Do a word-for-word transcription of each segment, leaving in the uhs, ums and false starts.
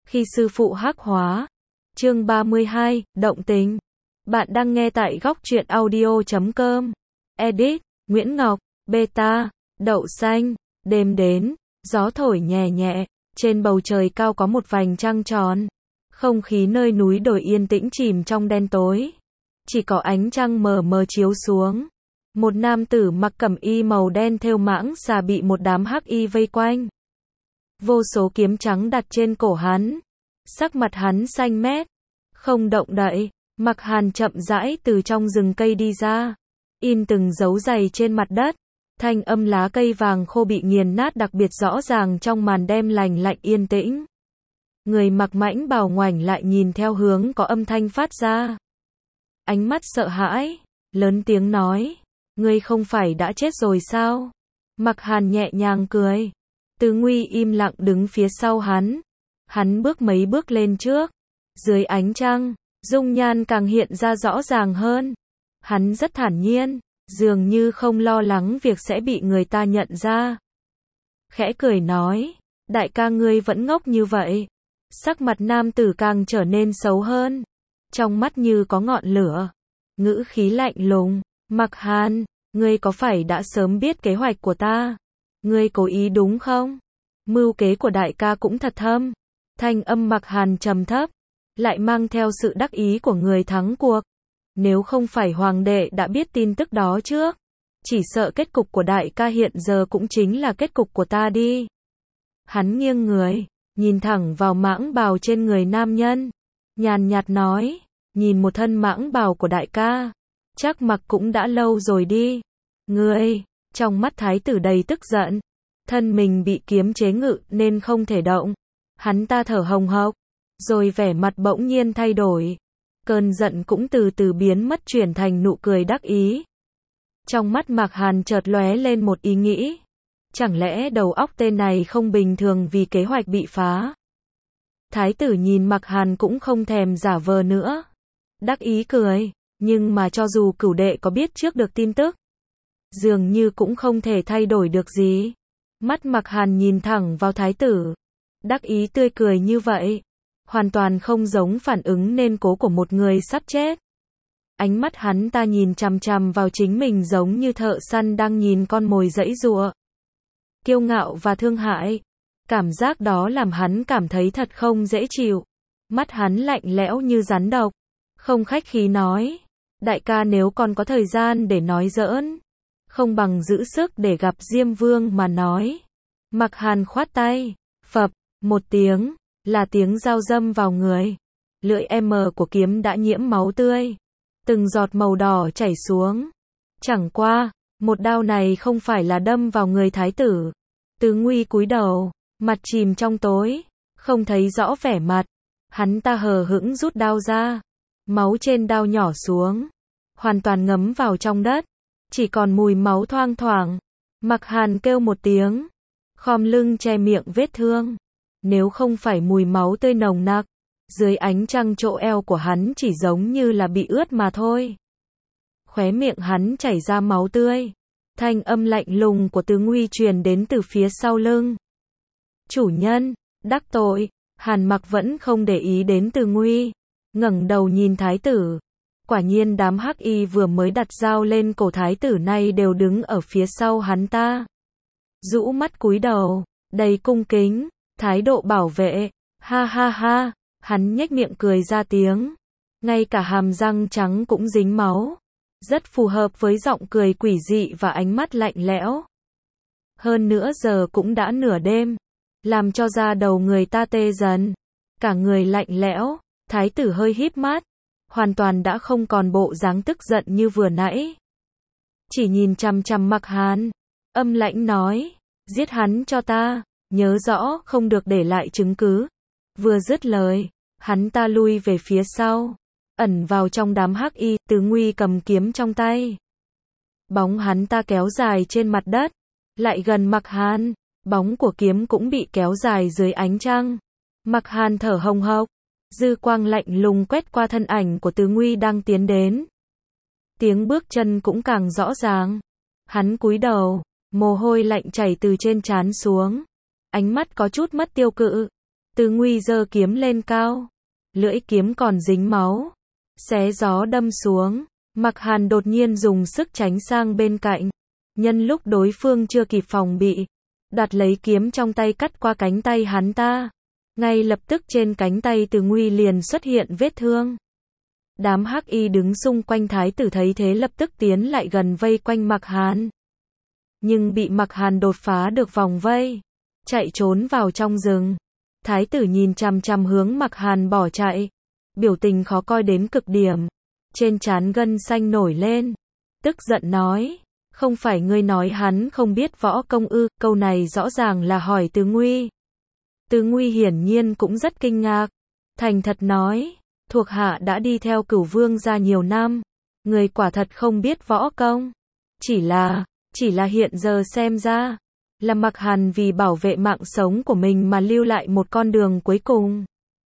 Khi sư phụ hắc hóa. Chương ba mươi hai, động tình. Bạn đang nghe tại góc truyện audio chấm com. Edit, Nguyễn Ngọc, Beta, Đậu Xanh. Đêm đến, gió thổi nhẹ nhẹ, trên bầu trời cao có một vành trăng tròn. Không khí nơi núi đồi yên tĩnh chìm trong đen tối. Chỉ có ánh trăng mờ mờ chiếu xuống. Một nam tử mặc cẩm y màu đen thêu mãng xà bị một đám hắc y vây quanh. Vô số kiếm trắng đặt trên cổ hắn. Sắc mặt hắn xanh mét, không động đậy. Mặc Hàn chậm rãi từ trong rừng cây đi ra, in từng dấu giày trên mặt đất. Thanh âm lá cây vàng khô bị nghiền nát đặc biệt rõ ràng trong màn đêm lành lạnh yên tĩnh. Người mặc mãnh bào ngoảnh lại nhìn theo hướng có âm thanh phát ra. Ánh mắt sợ hãi, lớn tiếng nói, ngươi không phải đã chết rồi sao? Mặc Hàn nhẹ nhàng cười. Từ Nguy im lặng đứng phía sau hắn. Hắn bước mấy bước lên trước. Dưới ánh trăng, dung nhan càng hiện ra rõ ràng hơn. Hắn rất thản nhiên, dường như không lo lắng việc sẽ bị người ta nhận ra. Khẽ cười nói, đại ca ngươi vẫn ngốc như vậy. Sắc mặt nam tử càng trở nên xấu hơn. Trong mắt như có ngọn lửa. Ngữ khí lạnh lùng, Mặc Hàn, ngươi có phải đã sớm biết kế hoạch của ta? Ngươi cố ý đúng không? Mưu kế của đại ca cũng thật thâm. Thanh âm Mặc Hàn trầm thấp, lại mang theo sự đắc ý của người thắng cuộc. Nếu không phải hoàng đệ đã biết tin tức đó trước, chỉ sợ kết cục của đại ca hiện giờ cũng chính là kết cục của ta đi. Hắn nghiêng người, nhìn thẳng vào mãng bào trên người nam nhân, nhàn nhạt nói, nhìn một thân mãng bào của đại ca, chắc mặc cũng đã lâu rồi đi. Ngươi, trong mắt thái tử đầy tức giận, thân mình bị kiếm chế ngự nên không thể động. Hắn ta thở hồng hộc, rồi vẻ mặt bỗng nhiên thay đổi. Cơn giận cũng từ từ biến mất chuyển thành nụ cười đắc ý. Trong mắt Mạc Hàn chợt lóe lên một ý nghĩ. Chẳng lẽ đầu óc tên này không bình thường vì kế hoạch bị phá? Thái tử nhìn Mạc Hàn cũng không thèm giả vờ nữa. Đắc ý cười, nhưng mà cho dù cửu đệ có biết trước được tin tức, dường như cũng không thể thay đổi được gì. Mắt Mạc Hàn nhìn thẳng vào thái tử. Đắc ý tươi cười như vậy, hoàn toàn không giống phản ứng nên cố của một người sắp chết. Ánh mắt hắn ta nhìn chằm chằm vào chính mình giống như thợ săn đang nhìn con mồi giãy giụa. Kiêu ngạo và thương hại. Cảm giác đó làm hắn cảm thấy thật không dễ chịu. Mắt hắn lạnh lẽo như rắn độc. Không khách khí nói, đại ca nếu còn có thời gian để nói giỡn, không bằng giữ sức để gặp Diêm Vương mà nói. Mặc Hàn khoát tay, phập, một tiếng, là tiếng dao dâm vào người. Lưỡi M của kiếm đã nhiễm máu tươi. Từng giọt màu đỏ chảy xuống. Chẳng qua, một đao này không phải là đâm vào người thái tử. Từ Nguy cúi đầu, mặt chìm trong tối, không thấy rõ vẻ mặt. Hắn ta hờ hững rút đao ra. Máu trên đao nhỏ xuống, hoàn toàn ngấm vào trong đất. Chỉ còn mùi máu thoang thoảng. Mặc Hàn kêu một tiếng, khom lưng che miệng vết thương. Nếu không phải mùi máu tươi nồng nặc, dưới ánh trăng chỗ eo của hắn chỉ giống như là bị ướt mà thôi. Khóe miệng hắn chảy ra máu tươi. Thanh âm lạnh lùng của Từ Nguy truyền đến từ phía sau lưng. Chủ nhân, đắc tội. Hàn Mặc vẫn không để ý đến Từ Nguy, ngẩng đầu nhìn thái tử. Quả nhiên đám hắc y vừa mới đặt dao lên cổ thái tử này đều đứng ở phía sau hắn ta. Rũ mắt cúi đầu, đầy cung kính, thái độ bảo vệ. Ha ha ha, hắn nhếch miệng cười ra tiếng. Ngay cả hàm răng trắng cũng dính máu. Rất phù hợp với giọng cười quỷ dị và ánh mắt lạnh lẽo. Hơn nữa giờ cũng đã nửa đêm, làm cho da đầu người ta tê dần. Cả người lạnh lẽo, thái tử hơi híp mắt, hoàn toàn đã không còn bộ dáng tức giận như vừa nãy. Chỉ nhìn chằm chằm Mặc Hàn, âm lãnh nói, giết hắn cho ta, nhớ rõ không được để lại chứng cứ. Vừa dứt lời, hắn ta lui về phía sau, ẩn vào trong đám hắc y. Từ Nguy cầm kiếm trong tay. Bóng hắn ta kéo dài trên mặt đất, lại gần Mặc Hàn, bóng của kiếm cũng bị kéo dài dưới ánh trăng. Mặc Hàn thở hồng hộc, dư quang lạnh lùng quét qua thân ảnh của Từ Nguy đang tiến đến. Tiếng bước chân cũng càng rõ ràng. Hắn cúi đầu, mồ hôi lạnh chảy từ trên trán xuống. Ánh mắt có chút mất tiêu cự. Từ Nguy giơ kiếm lên cao, lưỡi kiếm còn dính máu, xé gió đâm xuống. Mặc Hàn đột nhiên dùng sức tránh sang bên cạnh, nhân lúc đối phương chưa kịp phòng bị, đoạt lấy kiếm trong tay cắt qua cánh tay hắn ta. Ngay lập tức trên cánh tay Từ Nguy liền xuất hiện vết thương. Đám hắc y đứng xung quanh thái tử thấy thế lập tức tiến lại gần vây quanh Mặc Hàn. Nhưng bị Mặc Hàn đột phá được vòng vây, chạy trốn vào trong rừng. Thái tử nhìn chằm chằm hướng Mặc Hàn bỏ chạy, biểu tình khó coi đến cực điểm, trên trán gân xanh nổi lên, tức giận nói, không phải ngươi nói hắn không biết võ công ư? Câu này rõ ràng là hỏi Từ Nguy. Từ Nguy hiển nhiên cũng rất kinh ngạc, thành thật nói, thuộc hạ đã đi theo Cửu Vương gia nhiều năm, người quả thật không biết võ công, chỉ là, chỉ là hiện giờ xem ra, là Mặc Hàn vì bảo vệ mạng sống của mình mà lưu lại một con đường cuối cùng.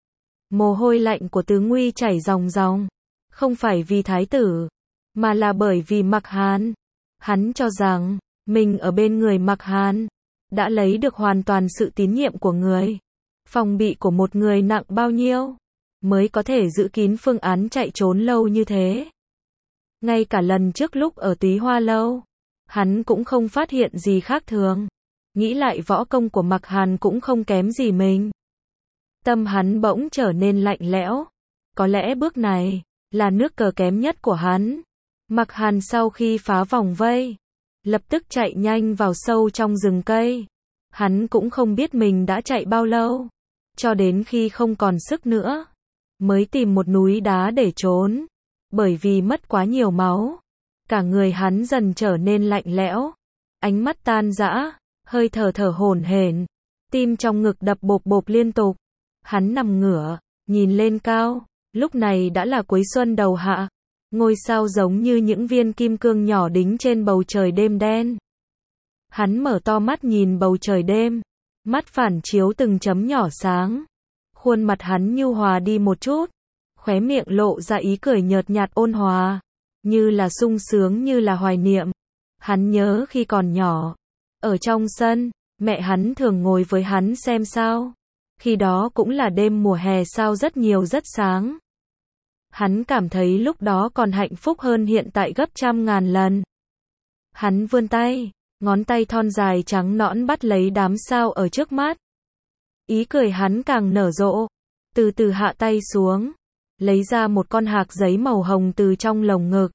Mồ hôi lạnh của Từ Nguy chảy ròng ròng, không phải vì thái tử, mà là bởi vì Mặc Hàn. Hắn cho rằng, mình ở bên người Mặc Hàn, đã lấy được hoàn toàn sự tín nhiệm của người. Phòng bị của một người nặng bao nhiêu, mới có thể giữ kín phương án chạy trốn lâu như thế. Ngay cả lần trước lúc ở Túy Hoa Lâu, hắn cũng không phát hiện gì khác thường. Nghĩ lại võ công của Mặc Hàn cũng không kém gì mình. Tâm hắn bỗng trở nên lạnh lẽo. Có lẽ bước này là nước cờ kém nhất của hắn. Mặc Hàn sau khi phá vòng vây, lập tức chạy nhanh vào sâu trong rừng cây. Hắn cũng không biết mình đã chạy bao lâu, cho đến khi không còn sức nữa, mới tìm một núi đá để trốn. Bởi vì mất quá nhiều máu, cả người hắn dần trở nên lạnh lẽo, ánh mắt tan rã, hơi thở thở hổn hển, tim trong ngực đập bộp bộp liên tục. Hắn nằm ngửa, nhìn lên cao, lúc này đã là cuối xuân đầu hạ, ngôi sao giống như những viên kim cương nhỏ đính trên bầu trời đêm đen. Hắn mở to mắt nhìn bầu trời đêm, mắt phản chiếu từng chấm nhỏ sáng. Khuôn mặt hắn nhu hòa đi một chút, khóe miệng lộ ra ý cười nhợt nhạt ôn hòa, như là sung sướng như là hoài niệm. Hắn nhớ khi còn nhỏ, ở trong sân, mẹ hắn thường ngồi với hắn xem sao. Khi đó cũng là đêm mùa hè sao rất nhiều rất sáng. Hắn cảm thấy lúc đó còn hạnh phúc hơn hiện tại gấp trăm ngàn lần. Hắn vươn tay, ngón tay thon dài trắng nõn bắt lấy đám sao ở trước mắt. Ý cười hắn càng nở rộ, từ từ hạ tay xuống, lấy ra một con hạc giấy màu hồng từ trong lồng ngực.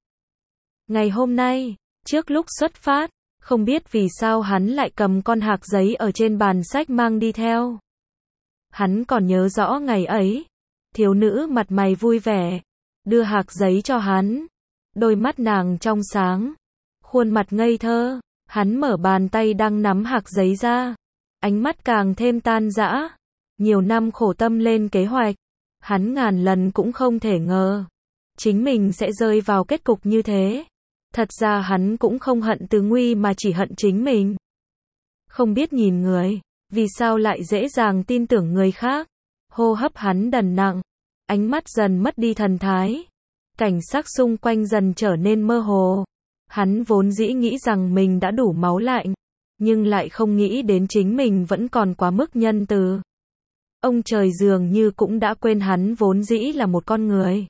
Ngày hôm nay, trước lúc xuất phát, không biết vì sao hắn lại cầm con hạc giấy ở trên bàn sách mang đi theo. Hắn còn nhớ rõ ngày ấy, thiếu nữ mặt mày vui vẻ, đưa hạc giấy cho hắn. Đôi mắt nàng trong sáng, khuôn mặt ngây thơ, hắn mở bàn tay đang nắm hạc giấy ra. Ánh mắt càng thêm tan rã. Nhiều năm khổ tâm lên kế hoạch, hắn ngàn lần cũng không thể ngờ chính mình sẽ rơi vào kết cục như thế. Thật ra hắn cũng không hận Từ Nguy mà chỉ hận chính mình. Không biết nhìn người, vì sao lại dễ dàng tin tưởng người khác. Hô hấp hắn đần nặng, ánh mắt dần mất đi thần thái. Cảnh sắc xung quanh dần trở nên mơ hồ. Hắn vốn dĩ nghĩ rằng mình đã đủ máu lạnh, nhưng lại không nghĩ đến chính mình vẫn còn quá mức nhân từ. Ông trời dường như cũng đã quên hắn vốn dĩ là một con người.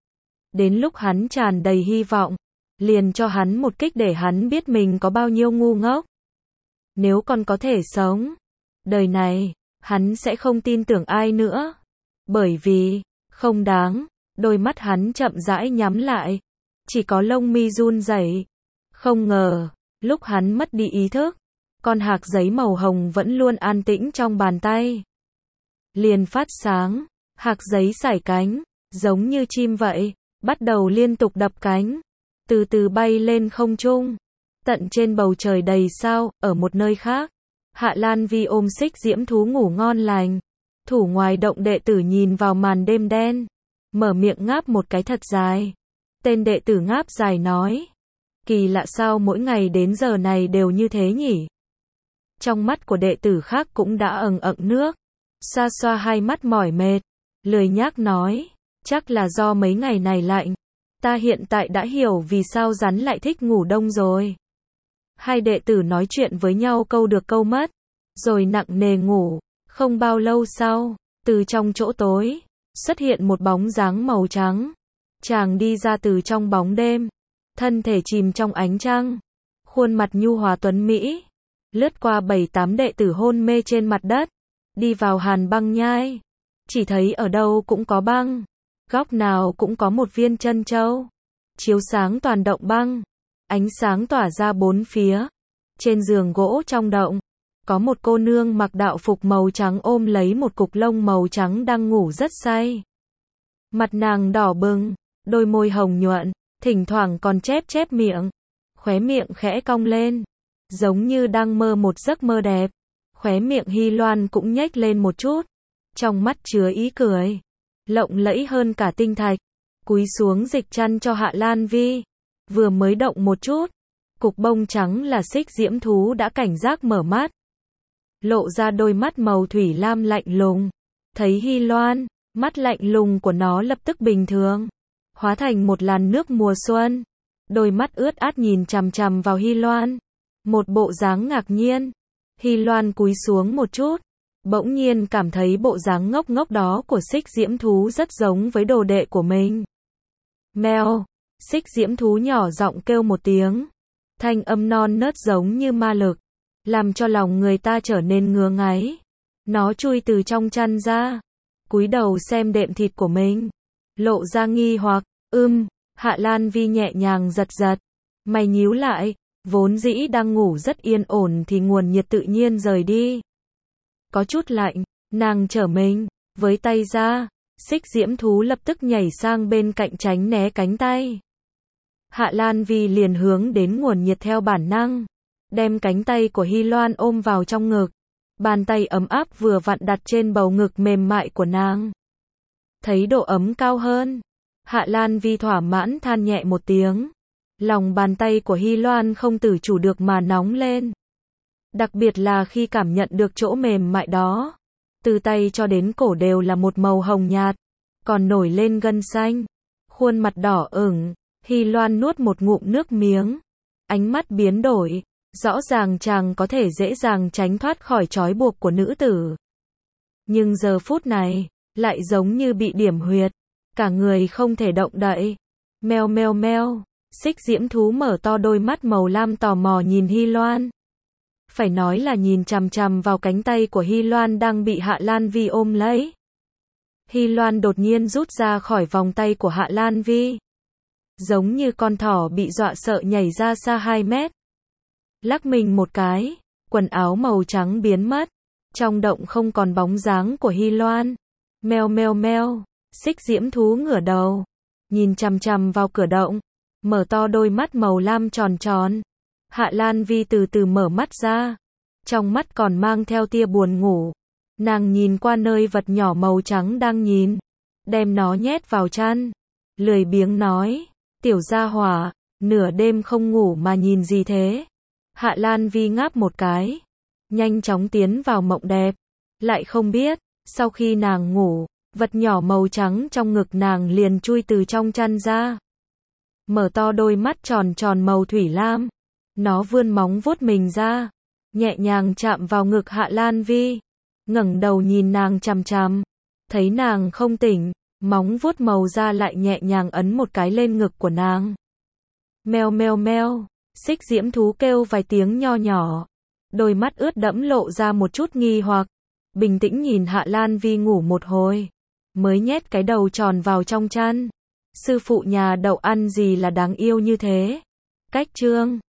Đến lúc hắn tràn đầy hy vọng, liền cho hắn một kích để hắn biết mình có bao nhiêu ngu ngốc. Nếu còn có thể sống, đời này, hắn sẽ không tin tưởng ai nữa. Bởi vì, không đáng, đôi mắt hắn chậm rãi nhắm lại. Chỉ có lông mi run rẩy. Không ngờ, lúc hắn mất đi ý thức, con hạc giấy màu hồng vẫn luôn an tĩnh trong bàn tay. Liền phát sáng, hạc giấy sải cánh, giống như chim vậy, bắt đầu liên tục đập cánh, từ từ bay lên không trung. Tận trên bầu trời đầy sao, ở một nơi khác, Hạ Lan Vi ôm xích diễm thú ngủ ngon lành. Thủ ngoài động đệ tử nhìn vào màn đêm đen, mở miệng ngáp một cái thật dài. Tên đệ tử ngáp dài nói, kỳ lạ sao mỗi ngày đến giờ này đều như thế nhỉ? Trong mắt của đệ tử khác cũng đã ẩn ẩn nước, xoa xoa hai mắt mỏi mệt, lười nhác nói, chắc là do mấy ngày này lạnh. Ta hiện tại đã hiểu vì sao rắn lại thích ngủ đông rồi. Hai đệ tử nói chuyện với nhau câu được câu mất, rồi nặng nề ngủ. Không bao lâu sau, Từ trong chỗ tối, xuất hiện một bóng dáng màu trắng. Chàng đi ra từ trong bóng đêm, thân thể chìm trong ánh trăng, khuôn mặt nhu hòa tuấn mỹ, lướt qua bảy tám đệ tử hôn mê trên mặt đất, đi vào hàn băng nhai. Chỉ thấy ở đâu cũng có băng, góc nào cũng có một viên chân châu, chiếu sáng toàn động băng, ánh sáng tỏa ra bốn phía. Trên giường gỗ trong động, có một cô nương mặc đạo phục màu trắng ôm lấy một cục lông màu trắng đang ngủ rất say. Mặt nàng đỏ bừng, đôi môi hồng nhuận, thỉnh thoảng còn chép chép miệng, khóe miệng khẽ cong lên, giống như đang mơ một giấc mơ đẹp. Khóe miệng Hy Loan cũng nhếch lên một chút, trong mắt chứa ý cười, lộng lẫy hơn cả tinh thạch. Cúi xuống dịch chăn cho Hạ Lan Vi, vừa mới động một chút, cục bông trắng là xích diễm thú đã cảnh giác mở mắt, lộ ra đôi mắt màu thủy lam lạnh lùng. Thấy Hy Loan, mắt lạnh lùng của nó lập tức bình thường, hóa thành một làn nước mùa xuân. Đôi mắt ướt át nhìn chằm chằm vào Hy Loan, một bộ dáng ngạc nhiên. Hy Loan cúi xuống một chút, bỗng nhiên cảm thấy bộ dáng ngốc ngốc đó của xích diễm thú rất giống với đồ đệ của mình. Mèo, xích diễm thú nhỏ giọng kêu một tiếng, thanh âm non nớt giống như ma lực, làm cho lòng người ta trở nên ngứa ngáy. Nó chui từ trong chăn ra, cúi đầu xem đệm thịt của mình, lộ ra nghi hoặc. Ưm, Hạ Lan Vi nhẹ nhàng giật giật, mày nhíu lại, vốn dĩ đang ngủ rất yên ổn thì nguồn nhiệt tự nhiên rời đi. Có chút lạnh, nàng trở mình, với tay ra, xích diễm thú lập tức nhảy sang bên cạnh tránh né cánh tay. Hạ Lan Vi liền hướng đến nguồn nhiệt theo bản năng, đem cánh tay của Hy Loan ôm vào trong ngực, bàn tay ấm áp vừa vặn đặt trên bầu ngực mềm mại của nàng. Thấy độ ấm cao hơn, Hạ Lan Vi thỏa mãn than nhẹ một tiếng. Lòng bàn tay của Hy Loan không tự chủ được mà nóng lên. Đặc biệt là khi cảm nhận được chỗ mềm mại đó. Từ tay cho đến cổ đều là một màu hồng nhạt, còn nổi lên gân xanh. Khuôn mặt đỏ ửng, Hy Loan nuốt một ngụm nước miếng. Ánh mắt biến đổi, rõ ràng chàng có thể dễ dàng tránh thoát khỏi trói buộc của nữ tử. Nhưng giờ phút này, lại giống như bị điểm huyệt, cả người không thể động đậy. Meo meo meo. Xích diễm thú mở to đôi mắt màu lam tò mò nhìn Hy Loan. Phải nói là nhìn chằm chằm vào cánh tay của Hy Loan đang bị Hạ Lan Vi ôm lấy. Hy Loan đột nhiên rút ra khỏi vòng tay của Hạ Lan Vi, giống như con thỏ bị dọa sợ nhảy ra xa hai mét. Lắc mình một cái, quần áo màu trắng biến mất. Trong động không còn bóng dáng của Hy Loan. Meo meo meo. Xích diễm thú ngửa đầu, nhìn chằm chằm vào cửa động, mở to đôi mắt màu lam tròn tròn. Hạ Lan Vi từ từ mở mắt ra, trong mắt còn mang theo tia buồn ngủ. Nàng nhìn qua nơi vật nhỏ màu trắng đang nhìn, đem nó nhét vào chăn, lười biếng nói, tiểu gia hỏa, nửa đêm không ngủ mà nhìn gì thế? Hạ Lan Vi ngáp một cái, nhanh chóng tiến vào mộng đẹp, lại không biết, sau khi nàng ngủ, vật nhỏ màu trắng trong ngực nàng liền chui từ trong chăn ra. Mở to đôi mắt tròn tròn màu thủy lam, nó vươn móng vuốt mình ra, nhẹ nhàng chạm vào ngực Hạ Lan Vi, ngẩng đầu nhìn nàng chằm chằm, thấy nàng không tỉnh, móng vuốt màu da lại nhẹ nhàng ấn một cái lên ngực của nàng. Meo meo meo, xích diễm thú kêu vài tiếng nho nhỏ, đôi mắt ướt đẫm lộ ra một chút nghi hoặc, bình tĩnh nhìn Hạ Lan Vi ngủ một hồi, mới nhét cái đầu tròn vào trong chăn. Sư phụ nhà đậu ăn gì là đáng yêu như thế? Cách chương